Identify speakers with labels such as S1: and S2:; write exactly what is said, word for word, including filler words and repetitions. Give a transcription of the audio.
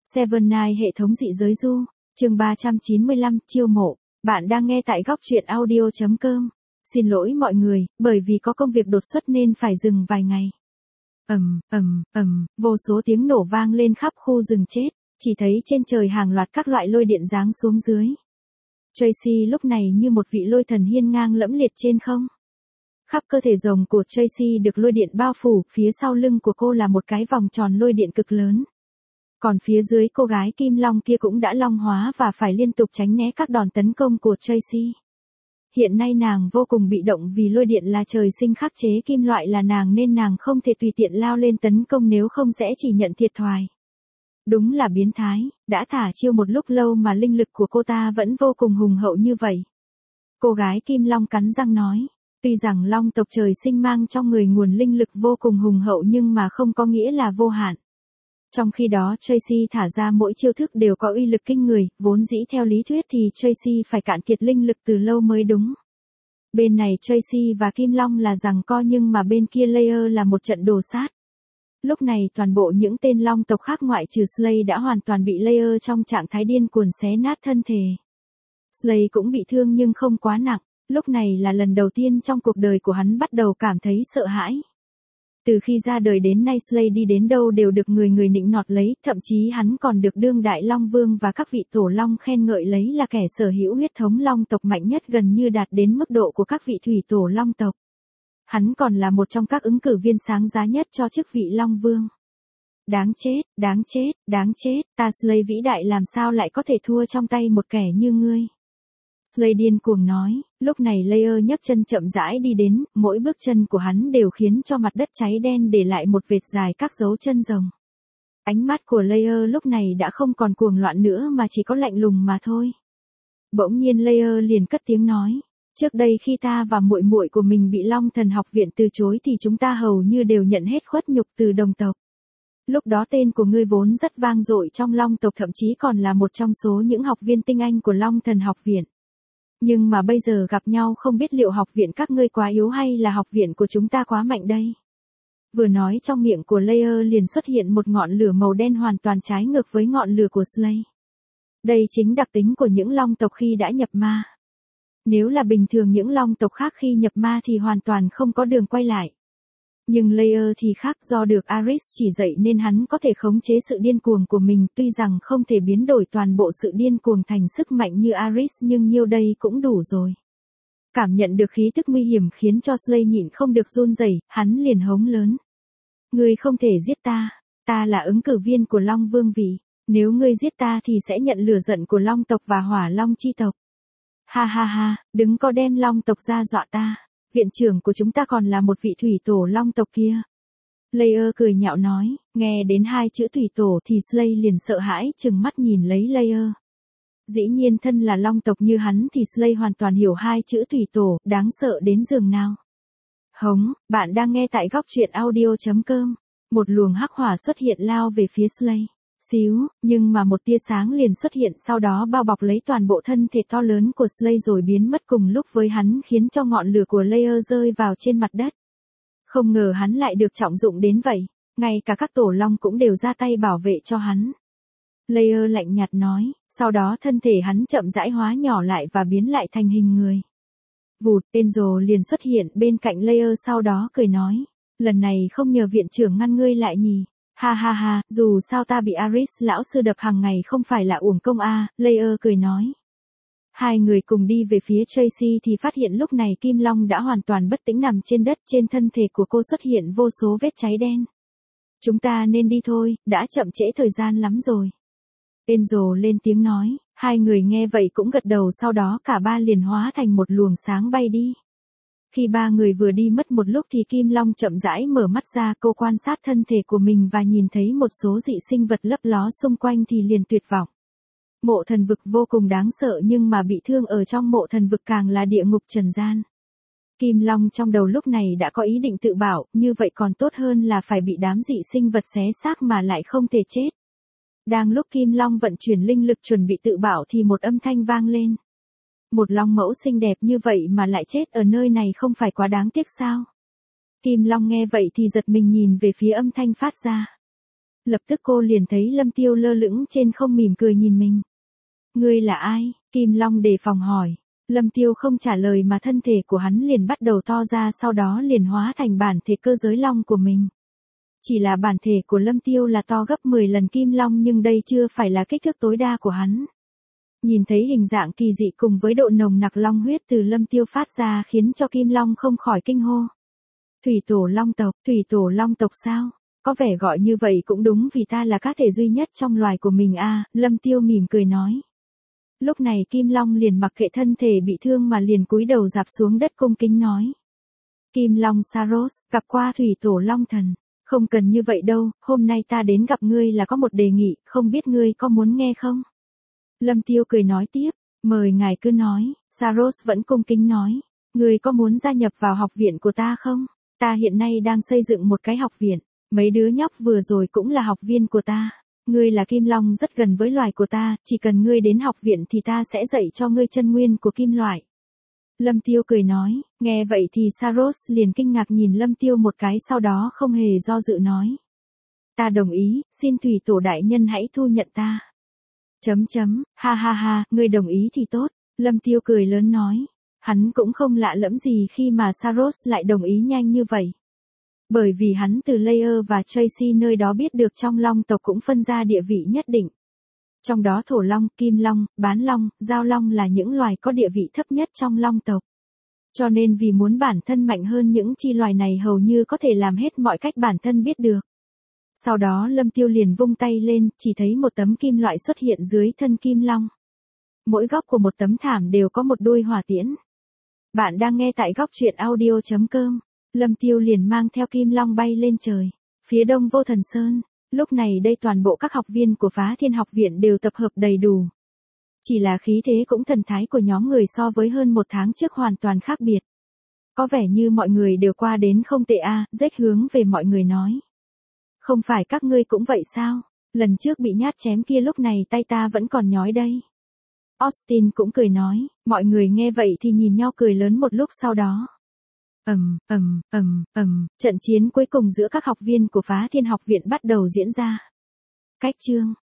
S1: Seven Night hệ thống dị giới du, chương ba trăm chín mươi lăm, chiêu mộ. Bạn đang nghe tại góc truyện audio chấm com. Xin lỗi mọi người, bởi vì có công việc đột xuất nên phải dừng vài ngày. Ầm, ầm, ầm, vô số tiếng nổ vang lên khắp khu rừng chết, chỉ thấy trên trời hàng loạt các loại lôi điện giáng xuống dưới. Tracy lúc này như một vị lôi thần hiên ngang lẫm liệt trên không. Khắp cơ thể rồng của Tracy được lôi điện bao phủ, phía sau lưng của cô là một cái vòng tròn lôi điện cực lớn. Còn phía dưới cô gái kim long kia cũng đã long hóa và phải liên tục tránh né các đòn tấn công của Tracy. Hiện nay nàng vô cùng bị động vì lôi điện là trời sinh khắc chế kim loại là nàng nên nàng không thể tùy tiện lao lên tấn công nếu không sẽ chỉ nhận thiệt thòi. Đúng là biến thái, đã thả chiêu một lúc lâu mà linh lực của cô ta vẫn vô cùng hùng hậu như vậy. Cô gái kim long cắn răng nói, tuy rằng long tộc trời sinh mang trong người nguồn linh lực vô cùng hùng hậu nhưng mà không có nghĩa là vô hạn. Trong khi đó Tracy thả ra mỗi chiêu thức đều có uy lực kinh người, vốn dĩ theo lý thuyết thì Tracy phải cạn kiệt linh lực từ lâu mới đúng. Bên này Tracy và Kim Long là giằng co nhưng mà bên kia Layer là một trận đồ sát. Lúc này toàn bộ những tên long tộc khác ngoại trừ Slay đã hoàn toàn bị Layer trong trạng thái điên cuồng xé nát thân thể. Slay cũng bị thương nhưng không quá nặng, lúc này là lần đầu tiên trong cuộc đời của hắn bắt đầu cảm thấy sợ hãi. Từ khi ra đời đến nay Slay đi đến đâu đều được người người nịnh nọt lấy, thậm chí hắn còn được đương đại Long Vương và các vị tổ long khen ngợi lấy là kẻ sở hữu huyết thống long tộc mạnh nhất gần như đạt đến mức độ của các vị thủy tổ long tộc. Hắn còn là một trong các ứng cử viên sáng giá nhất cho chức vị Long Vương. Đáng chết, đáng chết, đáng chết, ta Slay vĩ đại làm sao lại có thể thua trong tay một kẻ như ngươi. Slay điên cuồng nói, lúc này Layer nhấc chân chậm rãi đi đến, mỗi bước chân của hắn đều khiến cho mặt đất cháy đen để lại một vệt dài các dấu chân rồng. Ánh mắt của Layer lúc này đã không còn cuồng loạn nữa mà chỉ có lạnh lùng mà thôi. Bỗng nhiên Layer liền cất tiếng nói, trước đây khi ta và muội muội của mình bị Long Thần học viện từ chối thì chúng ta hầu như đều nhận hết khuất nhục từ đồng tộc. Lúc đó tên của ngươi vốn rất vang dội trong Long tộc, thậm chí còn là một trong số những học viên tinh anh của Long Thần học viện. Nhưng mà bây giờ gặp nhau không biết liệu học viện các ngươi quá yếu hay là học viện của chúng ta quá mạnh đây. Vừa nói trong miệng của Layer liền xuất hiện một ngọn lửa màu đen hoàn toàn trái ngược với ngọn lửa của Slay. Đây chính đặc tính của những long tộc khi đã nhập ma. Nếu là bình thường những long tộc khác khi nhập ma thì hoàn toàn không có đường quay lại. Nhưng Layer thì khác, do được Aris chỉ dạy nên hắn có thể khống chế sự điên cuồng của mình, tuy rằng không thể biến đổi toàn bộ sự điên cuồng thành sức mạnh như Aris nhưng nhiêu đây cũng đủ rồi. Cảm nhận được khí tức nguy hiểm khiến cho Slay nhịn không được run rẩy, hắn liền hống lớn. Ngươi không thể giết ta, ta là ứng cử viên của Long Vương vị, nếu ngươi giết ta thì sẽ nhận lửa giận của Long tộc và Hỏa Long chi tộc. Ha ha ha, đừng có đem Long tộc ra dọa ta. Viện trưởng của chúng ta còn là một vị thủy tổ long tộc kia. Layer cười nhạo nói, nghe đến hai chữ thủy tổ thì Slay liền sợ hãi chừng mắt nhìn lấy Layer. Dĩ nhiên thân là long tộc như hắn thì Slay hoàn toàn hiểu hai chữ thủy tổ, đáng sợ đến giường nào. Hống, bạn đang nghe tại góc truyện audio chấm com. Một luồng hắc hỏa xuất hiện lao về phía Slay. Xíu, nhưng mà một tia sáng liền xuất hiện sau đó bao bọc lấy toàn bộ thân thể to lớn của Slay rồi biến mất cùng lúc với hắn khiến cho ngọn lửa của Layer rơi vào trên mặt đất. Không ngờ hắn lại được trọng dụng đến vậy, ngay cả các tổ long cũng đều ra tay bảo vệ cho hắn. Layer lạnh nhạt nói, sau đó thân thể hắn chậm rãi hóa nhỏ lại và biến lại thành hình người. Vụt, Angel liền xuất hiện bên cạnh Layer sau đó cười nói, lần này không nhờ viện trưởng ngăn ngươi lại nhỉ. Ha ha ha, dù sao ta bị Aris lão sư đập hàng ngày không phải là uổng công a, à, Layer cười nói. Hai người cùng đi về phía Tracy thì phát hiện lúc này Kim Long đã hoàn toàn bất tĩnh nằm trên đất, trên thân thể của cô xuất hiện vô số vết cháy đen. Chúng ta nên đi thôi, đã chậm trễ thời gian lắm rồi. Angel lên tiếng nói, hai người nghe vậy cũng gật đầu sau đó cả ba liền hóa thành một luồng sáng bay đi. Khi ba người vừa đi mất một lúc thì Kim Long chậm rãi mở mắt ra, cô quan sát thân thể của mình và nhìn thấy một số dị sinh vật lấp ló xung quanh thì liền tuyệt vọng. Mộ thần vực vô cùng đáng sợ nhưng mà bị thương ở trong mộ thần vực càng là địa ngục trần gian. Kim Long trong đầu lúc này đã có ý định tự bảo, như vậy còn tốt hơn là phải bị đám dị sinh vật xé xác mà lại không thể chết. Đang lúc Kim Long vận chuyển linh lực chuẩn bị tự bảo thì một âm thanh vang lên. Một long mẫu xinh đẹp như vậy mà lại chết ở nơi này không phải quá đáng tiếc sao? Kim Long nghe vậy thì giật mình nhìn về phía âm thanh phát ra. Lập tức cô liền thấy Lâm Tiêu lơ lửng trên không mỉm cười nhìn mình. Ngươi là ai? Kim Long đề phòng hỏi. Lâm Tiêu không trả lời mà thân thể của hắn liền bắt đầu to ra, sau đó liền hóa thành bản thể cơ giới long của mình. Chỉ là bản thể của Lâm Tiêu là to gấp mười lần Kim Long, nhưng đây chưa phải là kích thước tối đa của hắn. Nhìn thấy hình dạng kỳ dị cùng với độ nồng nặc long huyết từ Lâm Tiêu phát ra khiến cho Kim Long không khỏi kinh hô. Thủy tổ long tộc, thủy tổ long tộc sao? Có vẻ gọi như vậy cũng đúng vì ta là cá thể duy nhất trong loài của mình a. Lâm Tiêu mỉm cười nói. Lúc này Kim Long liền mặc kệ thân thể bị thương mà liền cúi đầu rạp xuống đất cung kính nói. Kim Long Saros, gặp qua thủy tổ long thần. Không cần như vậy đâu, hôm nay ta đến gặp ngươi là có một đề nghị, không biết ngươi có muốn nghe không? Lâm Tiêu cười nói tiếp, mời ngài cứ nói. Saros vẫn cung kính nói. Ngươi có muốn gia nhập vào học viện của ta không? Ta hiện nay đang xây dựng một cái học viện. Mấy đứa nhóc vừa rồi cũng là học viên của ta. Ngươi là Kim Long rất gần với loài của ta, chỉ cần ngươi đến học viện thì ta sẽ dạy cho ngươi chân nguyên của kim loại. Lâm Tiêu cười nói, nghe vậy thì Saros liền kinh ngạc nhìn Lâm Tiêu một cái, sau đó không hề do dự nói. Ta đồng ý, xin thủy tổ đại nhân hãy thu nhận ta. Chấm chấm, ha ha ha, ngươi đồng ý thì tốt. Lâm Tiêu cười lớn nói. Hắn cũng không lạ lẫm gì khi mà Saros lại đồng ý nhanh như vậy. Bởi vì hắn từ Layer và Tracy nơi đó biết được trong long tộc cũng phân ra địa vị nhất định. Trong đó thổ long, kim long, bán long, giao long là những loài có địa vị thấp nhất trong long tộc. Cho nên vì muốn bản thân mạnh hơn những chi loài này hầu như có thể làm hết mọi cách bản thân biết được. Sau đó Lâm Tiêu liền vung tay lên, chỉ thấy một tấm kim loại xuất hiện dưới thân kim long. Mỗi góc của một tấm thảm đều có một đuôi hỏa tiễn. Bạn đang nghe tại góc truyện audio chấm com. Lâm Tiêu liền mang theo kim long bay lên trời. Phía đông Vô Thần Sơn, lúc này đây toàn bộ các học viên của Phá Thiên học viện đều tập hợp đầy đủ. Chỉ là khí thế cũng thần thái của nhóm người so với hơn một tháng trước hoàn toàn khác biệt. Có vẻ như mọi người đều qua đến không tệ a. Rách hướng về mọi người nói. Không phải các ngươi cũng vậy sao? Lần trước bị nhát chém kia lúc này tay ta vẫn còn nhói đây. Austin cũng cười nói, mọi người nghe vậy thì nhìn nhau cười lớn một lúc, sau đó. Ầm, ầm, ầm, ầm, trận chiến cuối cùng giữa các học viên của Phá Thiên học viện bắt đầu diễn ra. Cách chương